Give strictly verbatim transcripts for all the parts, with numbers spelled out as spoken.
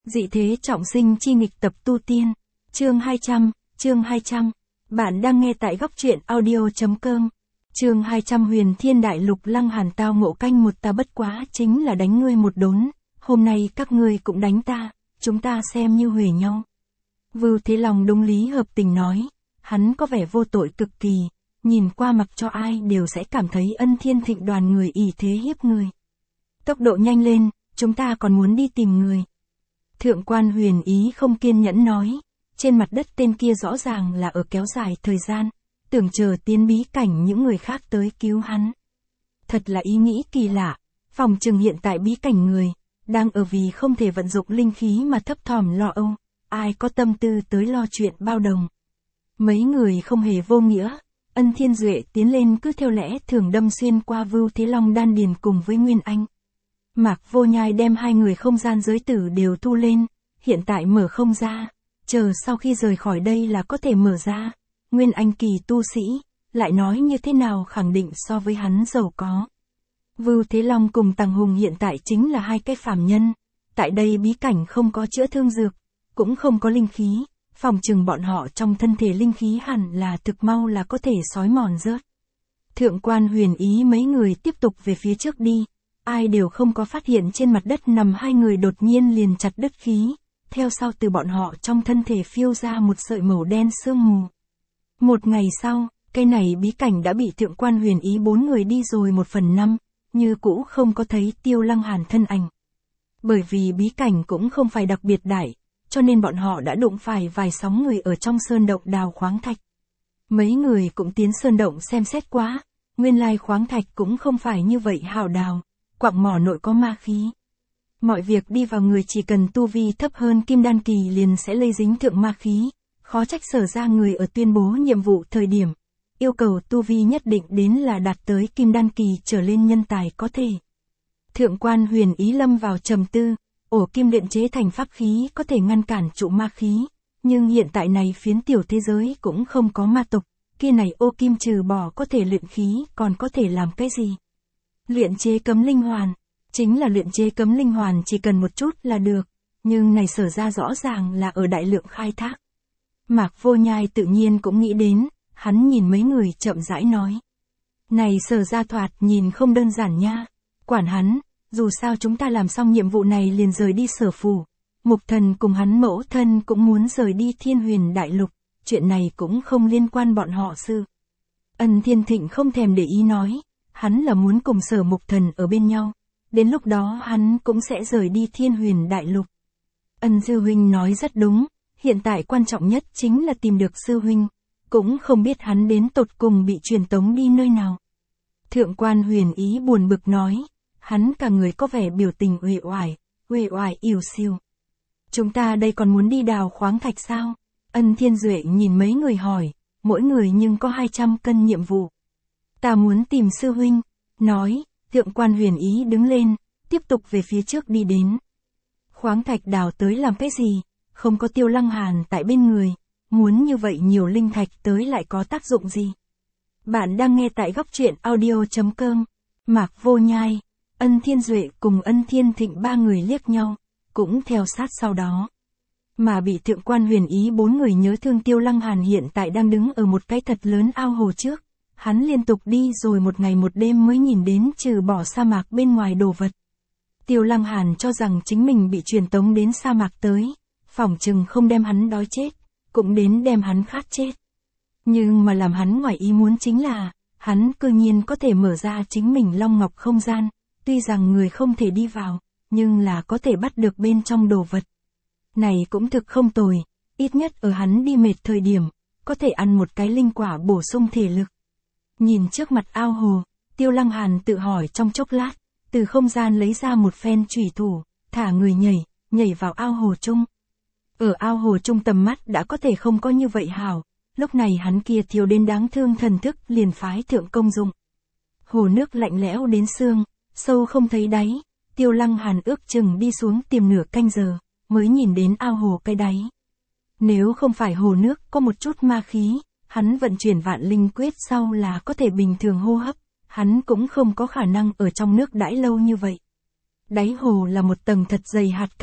Dị thế trọng sinh chi nghịch tập tu tiên. Chương hai trăm, chương hai trăm. Bạn đang nghe tại góc truyện audio.com. Chương hai trăm Huyền Thiên Đại Lục Lăng Hàn tao ngộ canh một ta bất quá chính là đánh ngươi một đốn, hôm nay các ngươi cũng đánh ta, chúng ta xem như huề nhau. Vưu Thế Long đúng lý hợp tình nói, hắn có vẻ vô tội cực kỳ, nhìn qua mặc cho ai đều sẽ cảm thấy Ân Thiên Thịnh đoàn người ỷ thế hiếp người. Tốc độ nhanh lên, chúng ta còn muốn đi tìm người. Thượng quan Huyền Ý không kiên nhẫn nói, trên mặt đất tên kia rõ ràng là ở kéo dài thời gian, tưởng chờ tiến bí cảnh những người khác tới cứu hắn. Thật là ý nghĩ kỳ lạ, phòng trừng hiện tại bí cảnh người, đang ở vì không thể vận dụng linh khí mà thấp thỏm lo âu, ai có tâm tư tới lo chuyện bao đồng. Mấy người không hề vô nghĩa, Ân Thiên Duệ tiến lên cứ theo lẽ thường đâm xuyên qua Vưu Thế Long đan điền cùng với Nguyên Anh. Mạc Vô Nhai đem hai người không gian giới tử đều thu lên, hiện tại mở không ra, chờ sau khi rời khỏi đây là có thể mở ra. Nguyên Anh kỳ tu sĩ, lại nói như thế nào khẳng định so với hắn giàu có. Vưu Thế Long cùng Tằng Hùng hiện tại chính là hai cái phàm nhân, tại đây bí cảnh không có chữa thương dược, cũng không có linh khí, phòng trừng bọn họ trong thân thể linh khí hẳn là thực mau là có thể xói mòn rớt. Thượng quan Huyền Ý mấy người tiếp tục về phía trước đi. Ai đều không có phát hiện trên mặt đất nằm hai người đột nhiên liền chặt đứt khí, theo sau từ bọn họ trong thân thể phiêu ra một sợi màu đen sương mù. Một ngày sau, cây này bí cảnh đã bị Thượng quan Huyền Ý bốn người đi rồi một phần năm, như cũ không có thấy Tiêu Lăng Hàn thân ảnh. Bởi vì bí cảnh cũng không phải đặc biệt đại, cho nên bọn họ đã đụng phải vài sóng người ở trong sơn động đào khoáng thạch. Mấy người cũng tiến sơn động xem xét quá, nguyên lai khoáng thạch cũng không phải như vậy hào đào. Quặng mỏ nội có ma khí. Mọi việc đi vào người chỉ cần tu vi thấp hơn kim đan kỳ liền sẽ lây dính thượng ma khí, khó trách Sở ra người ở tuyên bố nhiệm vụ thời điểm, yêu cầu tu vi nhất định đến là đạt tới kim đan kỳ trở lên nhân tài có thể. Thượng quan Huyền Ý lâm vào trầm tư, ổ kim luyện chế thành pháp khí có thể ngăn cản trụ ma khí, nhưng hiện tại này phiến tiểu thế giới cũng không có ma tộc, kia này ô kim trừ bỏ có thể luyện khí còn có thể làm cái gì? Luyện chế cấm linh hoàn, chính là luyện chế cấm linh hoàn chỉ cần một chút là được, nhưng này Sở ra rõ ràng là ở đại lượng khai thác. Mạc Vô Nhai tự nhiên cũng nghĩ đến, hắn nhìn mấy người chậm rãi nói. Này Sở ra thoạt nhìn không đơn giản nha, quản hắn, dù sao chúng ta làm xong nhiệm vụ này liền rời đi Sở phủ, Mục Thần cùng hắn mẫu thân cũng muốn rời đi Thiên Huyền Đại Lục, chuyện này cũng không liên quan bọn họ sư. Ân Thiên Thịnh không thèm để ý nói. Hắn là muốn cùng Sở Mục Thần ở bên nhau, đến lúc đó hắn cũng sẽ rời đi Thiên Huyền Đại Lục. Ân Sư Huynh nói rất đúng, hiện tại quan trọng nhất chính là tìm được Sư Huynh, cũng không biết hắn đến tột cùng bị truyền tống đi nơi nào. Thượng quan Huyền Ý buồn bực nói, hắn cả người có vẻ biểu tình uể oải, uể oải ỉu xìu. Chúng ta đây còn muốn đi đào khoáng thạch sao? Ân Thiên Duệ nhìn mấy người hỏi, mỗi người nhưng có hai trăm cân nhiệm vụ. Ta muốn tìm Sư Huynh, nói, Thượng quan Huyền Ý đứng lên, tiếp tục về phía trước đi đến. Khoáng thạch đào tới làm cái gì, không có Tiêu Lăng Hàn tại bên người, muốn như vậy nhiều linh thạch tới lại có tác dụng gì? Bạn đang nghe tại góc truyện audio.com, Mạc Vô Nhai, Ân Thiên Duệ cùng Ân Thiên Thịnh ba người liếc nhau, cũng theo sát sau đó. Mà bị Thượng quan Huyền Ý bốn người nhớ thương Tiêu Lăng Hàn hiện tại đang đứng ở một cái thật lớn ao hồ trước. Hắn liên tục đi rồi một ngày một đêm mới nhìn đến trừ bỏ sa mạc bên ngoài đồ vật. Tiêu Lăng Hàn cho rằng chính mình bị truyền tống đến sa mạc tới, phỏng chừng không đem hắn đói chết, cũng đến đem hắn khát chết. Nhưng mà làm hắn ngoài ý muốn chính là, hắn cư nhiên có thể mở ra chính mình long ngọc không gian, tuy rằng người không thể đi vào, nhưng là có thể bắt được bên trong đồ vật. Này cũng thực không tồi, ít nhất ở hắn đi mệt thời điểm, có thể ăn một cái linh quả bổ sung thể lực. Nhìn trước mặt ao hồ, Tiêu Lăng Hàn tự hỏi trong chốc lát, từ không gian lấy ra một phen chủy thủ, thả người nhảy, nhảy vào ao hồ chung. Ở ao hồ chung tầm mắt đã có thể không có như vậy hảo, lúc này hắn kia thiếu đến đáng thương thần thức liền phái thượng công dụng. Hồ nước lạnh lẽo đến xương, sâu không thấy đáy, Tiêu Lăng Hàn ước chừng đi xuống tìm nửa canh giờ, mới nhìn đến ao hồ cái đáy. Nếu không phải hồ nước có một chút ma khí, hắn vận chuyển vạn linh quyết sau là có thể bình thường hô hấp, hắn cũng không có khả năng ở trong nước đãi lâu như vậy. Đáy hồ là một tầng thật dày hạt cát,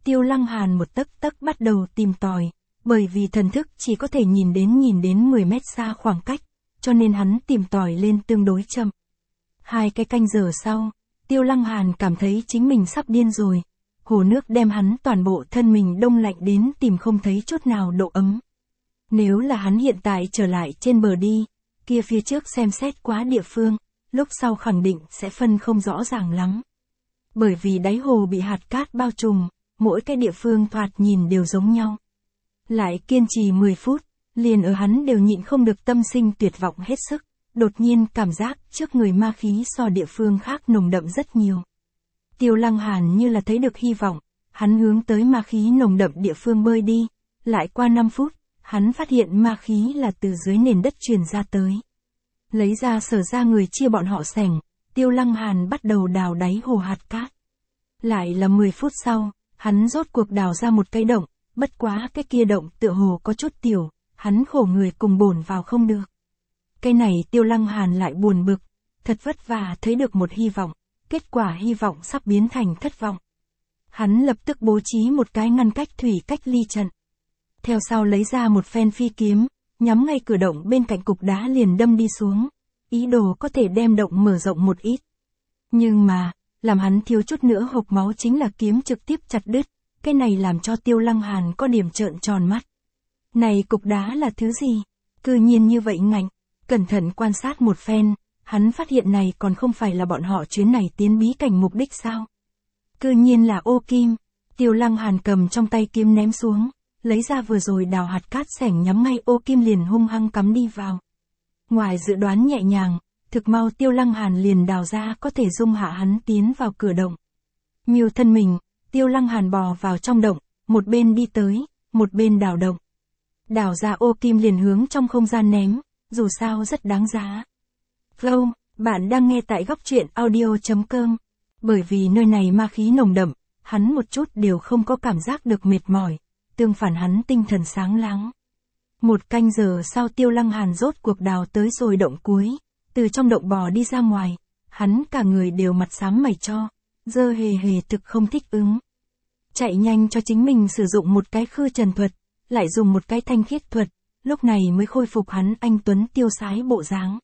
Tiêu Lăng Hàn một tấc tấc bắt đầu tìm tòi, bởi vì thần thức chỉ có thể nhìn đến nhìn đến mười mét xa khoảng cách, cho nên hắn tìm tòi lên tương đối chậm. Hai cái canh giờ sau, Tiêu Lăng Hàn cảm thấy chính mình sắp điên rồi. Hồ nước đem hắn toàn bộ thân mình đông lạnh đến tìm không thấy chút nào độ ấm. Nếu là hắn hiện tại trở lại trên bờ đi, kia phía trước xem xét quá địa phương, lúc sau khẳng định sẽ phân không rõ ràng lắm. Bởi vì đáy hồ bị hạt cát bao trùm, mỗi cái địa phương thoạt nhìn đều giống nhau. Lại kiên trì mười phút, liền ở hắn đều nhịn không được tâm sinh tuyệt vọng hết sức, đột nhiên cảm giác trước người ma khí so địa phương khác nồng đậm rất nhiều. Tiêu Lăng Hàn như là thấy được hy vọng, hắn hướng tới ma khí nồng đậm địa phương bơi đi, lại qua năm phút, hắn phát hiện ma khí là từ dưới nền đất truyền ra tới. Lấy ra sở ra người chia bọn họ sẻng, Tiêu Lăng Hàn bắt đầu đào đáy hồ hạt cát. Lại là mười phút sau, hắn rốt cuộc đào ra một cái động, bất quá cái kia động tựa hồ có chút tiểu, hắn khổ người cùng bổn vào không được. Cái này Tiêu Lăng Hàn lại buồn bực, thật vất vả thấy được một hy vọng, kết quả hy vọng sắp biến thành thất vọng. Hắn lập tức bố trí một cái ngăn cách thủy cách ly trận. Theo sau lấy ra một phen phi kiếm, nhắm ngay cửa động bên cạnh cục đá liền đâm đi xuống, ý đồ có thể đem động mở rộng một ít. Nhưng mà, làm hắn thiếu chút nữa hộc máu chính là kiếm trực tiếp chặt đứt, cái này làm cho Tiêu Lăng Hàn có điểm trợn tròn mắt. Này cục đá là thứ gì? Cư nhiên như vậy ngạnh, cẩn thận quan sát một phen, hắn phát hiện này còn không phải là bọn họ chuyến này tiến bí cảnh mục đích sao? Cư nhiên là ô kim. Tiêu Lăng Hàn cầm trong tay kiếm ném xuống, lấy ra vừa rồi đào hạt cát sẻng nhắm ngay ô kim liền hung hăng cắm đi vào. Ngoài dự đoán nhẹ nhàng, thực mau Tiêu Lăng Hàn liền đào ra có thể dung hạ hắn tiến vào cửa động. Miêu thân mình, Tiêu Lăng Hàn bò vào trong động, một bên đi tới, một bên đào động. Đào ra ô kim liền hướng trong không gian ném, dù sao rất đáng giá. Flow, bạn đang nghe tại góc truyện audio chấm com. Bởi vì nơi này ma khí nồng đậm, hắn một chút đều không có cảm giác được mệt mỏi, tương phản hắn tinh thần sáng láng. Một canh giờ sau Tiêu Lăng Hàn rốt cuộc đào tới rồi động cuối, từ trong động bò đi ra ngoài, hắn cả người đều mặt xám mày cho, dơ hề hề thực không thích ứng. Chạy nhanh cho chính mình sử dụng một cái khư trần thuật, lại dùng một cái thanh khiết thuật, lúc này mới khôi phục hắn anh tuấn tiêu sái bộ dáng.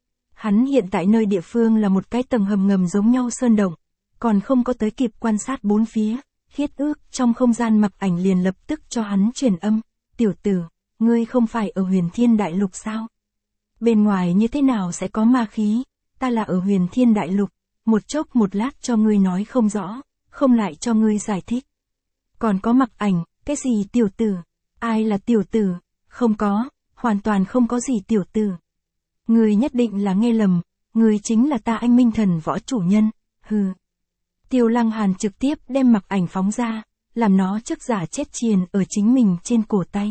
Hắn hiện tại nơi địa phương là một cái tầng hầm ngầm giống nhau sơn động, còn không có tới kịp quan sát bốn phía, khiết ước trong không gian Mặc Ảnh liền lập tức cho hắn truyền âm, tiểu tử, ngươi không phải ở Huyền Thiên Đại Lục sao? Bên ngoài như thế nào sẽ có ma khí, ta là ở Huyền Thiên Đại Lục, một chốc một lát cho ngươi nói không rõ, không lại cho ngươi giải thích. Còn có Mặc Ảnh, cái gì tiểu tử? Ai là tiểu tử? Không có, hoàn toàn không có gì tiểu tử. Ngươi nhất định là nghe lầm, ngươi chính là ta Anh Minh Thần Võ chủ nhân, hừ. Tiêu Lăng Hàn trực tiếp đem Mặc Ảnh phóng ra, làm nó trước giả chết triền ở chính mình trên cổ tay.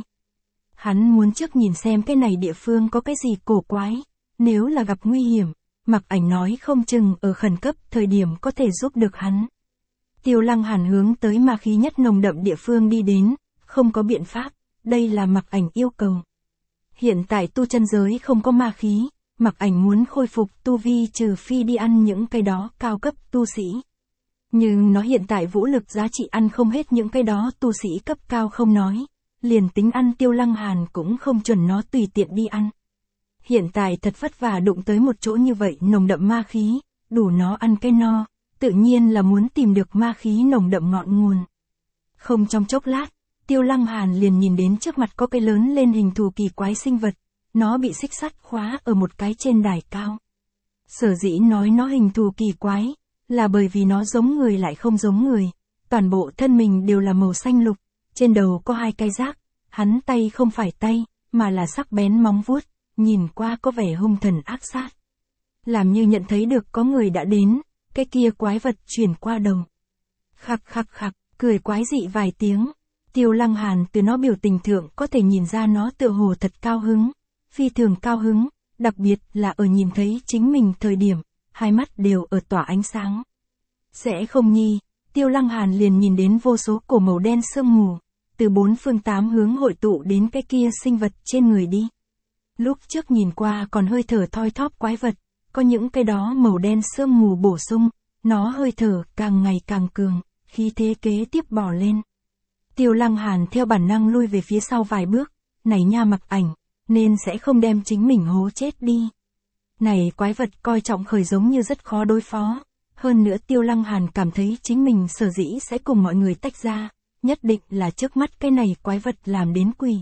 Hắn muốn trước nhìn xem cái này địa phương có cái gì cổ quái, nếu là gặp nguy hiểm, Mặc Ảnh nói không chừng ở khẩn cấp thời điểm có thể giúp được hắn. Tiêu Lăng Hàn hướng tới ma khí nhất nồng đậm địa phương đi đến, không có biện pháp, đây là Mặc Ảnh yêu cầu. Hiện tại tu chân giới không có ma khí, Mặc Ảnh muốn khôi phục tu vi trừ phi đi ăn những cái đó cao cấp tu sĩ. Nhưng nó hiện tại vũ lực giá trị ăn không hết những cái đó tu sĩ cấp cao không nói, liền tính ăn Tiêu Lăng Hàn cũng không chuẩn nó tùy tiện đi ăn. Hiện tại thật vất vả đụng tới một chỗ như vậy nồng đậm ma khí, đủ nó ăn cái no, tự nhiên là muốn tìm được ma khí nồng đậm ngọn nguồn. Không trong chốc lát, Tiêu Lăng Hàn liền nhìn đến trước mặt có cái lớn lên hình thù kỳ quái sinh vật, nó bị xích sắt khóa ở một cái trên đài cao. Sở dĩ nói nó hình thù kỳ quái, là bởi vì nó giống người lại không giống người, toàn bộ thân mình đều là màu xanh lục, trên đầu có hai cái rác, hắn tay không phải tay, mà là sắc bén móng vuốt, nhìn qua có vẻ hung thần ác sát. Làm như nhận thấy được có người đã đến, cái kia quái vật chuyển qua đầu. Khặc khặc khặc, cười quái dị vài tiếng. Tiêu Lăng Hàn từ nó biểu tình thượng có thể nhìn ra nó tựa hồ thật cao hứng, phi thường cao hứng, đặc biệt là ở nhìn thấy chính mình thời điểm, hai mắt đều ở tỏa ánh sáng. Sẽ không nhi, Tiêu Lăng Hàn liền nhìn đến vô số cổ màu đen sương mù, từ bốn phương tám hướng hội tụ đến cái kia sinh vật trên người đi. Lúc trước nhìn qua còn hơi thở thoi thóp quái vật, có những cái đó màu đen sương mù bổ sung, nó hơi thở càng ngày càng cường, khí thế kế tiếp bỏ lên. Tiêu Lăng Hàn theo bản năng lui về phía sau vài bước, này nha Mặc Ảnh, nên sẽ không đem chính mình hố chết đi. Này quái vật coi trọng khởi giống như rất khó đối phó, hơn nữa Tiêu Lăng Hàn cảm thấy chính mình sở dĩ sẽ cùng mọi người tách ra, nhất định là trước mắt cái này quái vật làm đến quỷ.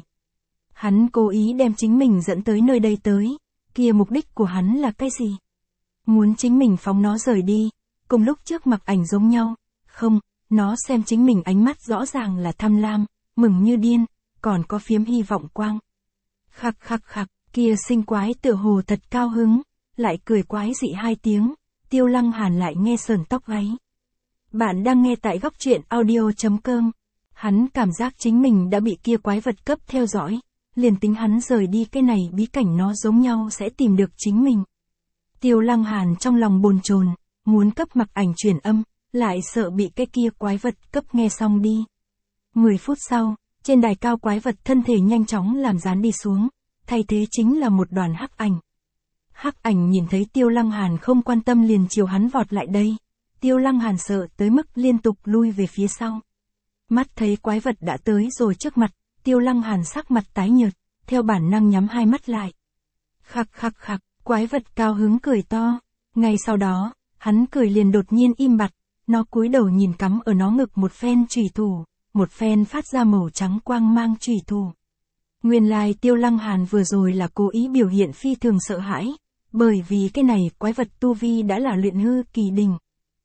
Hắn cố ý đem chính mình dẫn tới nơi đây tới, kia mục đích của hắn là cái gì? Muốn chính mình phóng nó rời đi, cùng lúc trước Mặc Ảnh giống nhau, không, nó xem chính mình ánh mắt rõ ràng là tham lam, mừng như điên, còn có phiếm hy vọng quang. Khắc khắc khắc, kia sinh quái tựa hồ thật cao hứng, lại cười quái dị hai tiếng, Tiêu Lăng Hàn lại nghe sờn tóc gáy. Bạn đang nghe tại góc truyện audio.com. Hắn cảm giác chính mình đã bị kia quái vật cấp theo dõi, liền tính hắn rời đi cái này bí cảnh nó giống nhau sẽ tìm được chính mình. Tiêu Lăng Hàn trong lòng bồn chồn, muốn cấp Mặc Ảnh truyền âm, lại sợ bị cái kia quái vật cấp nghe xong đi. Mười phút sau, trên đài cao quái vật thân thể nhanh chóng làm dán đi xuống, thay thế chính là một đoàn hắc ảnh. Hắc ảnh nhìn thấy Tiêu Lăng Hàn không quan tâm liền chiều hắn vọt lại đây. Tiêu Lăng Hàn sợ tới mức liên tục lui về phía sau. Mắt thấy quái vật đã tới rồi trước mặt, Tiêu Lăng Hàn sắc mặt tái nhợt, theo bản năng nhắm hai mắt lại. Khắc khắc khắc, quái vật cao hứng cười to. Ngay sau đó, hắn cười liền đột nhiên im bặt, nó cúi đầu nhìn cắm ở nó ngực một phen chùy thủ, một phen phát ra màu trắng quang mang chùy thủ. Nguyên lai Tiêu Lăng Hàn vừa rồi là cố ý biểu hiện phi thường sợ hãi, bởi vì cái này quái vật tu vi đã là luyện hư kỳ đỉnh.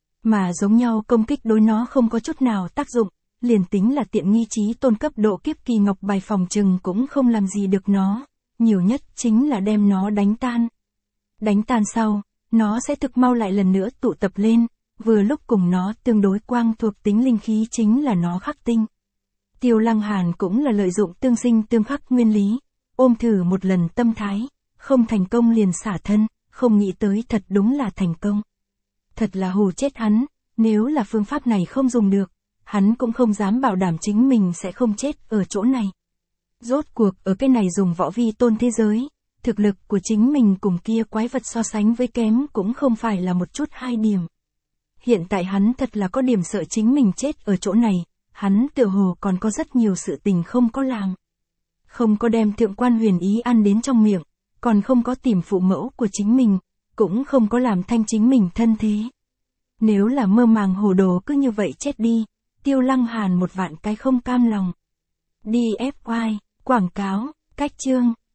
Mà giống nhau công kích đối nó không có chút nào tác dụng, liền tính là tiện nghi chí tôn cấp độ kiếp kỳ ngọc bài phòng trừng cũng không làm gì được nó, nhiều nhất chính là đem nó đánh tan. Đánh tan sau, nó sẽ thực mau lại lần nữa tụ tập lên, vừa lúc cùng nó tương đối quang thuộc tính linh khí chính là nó khắc tinh. Tiêu Lăng Hàn cũng là lợi dụng tương sinh tương khắc nguyên lý, ôm thử một lần tâm thái, không thành công liền xả thân, không nghĩ tới thật đúng là thành công. Thật là hù chết hắn, nếu là phương pháp này không dùng được, hắn cũng không dám bảo đảm chính mình sẽ không chết ở chỗ này. Rốt cuộc ở cái này dùng võ vi tôn thế giới, thực lực của chính mình cùng kia quái vật so sánh với kém cũng không phải là một chút hai điểm. Hiện tại hắn thật là có điểm sợ chính mình chết ở chỗ này, hắn tựa hồ còn có rất nhiều sự tình không có làm. Không có đem thượng quan huyền ý ăn đến trong miệng, còn không có tìm phụ mẫu của chính mình, cũng không có làm thanh chính mình thân thế. Nếu là mơ màng hồ đồ cứ như vậy chết đi, Tiêu Lăng Hàn một vạn cái không cam lòng. đi ép oai, quảng cáo, cách chương,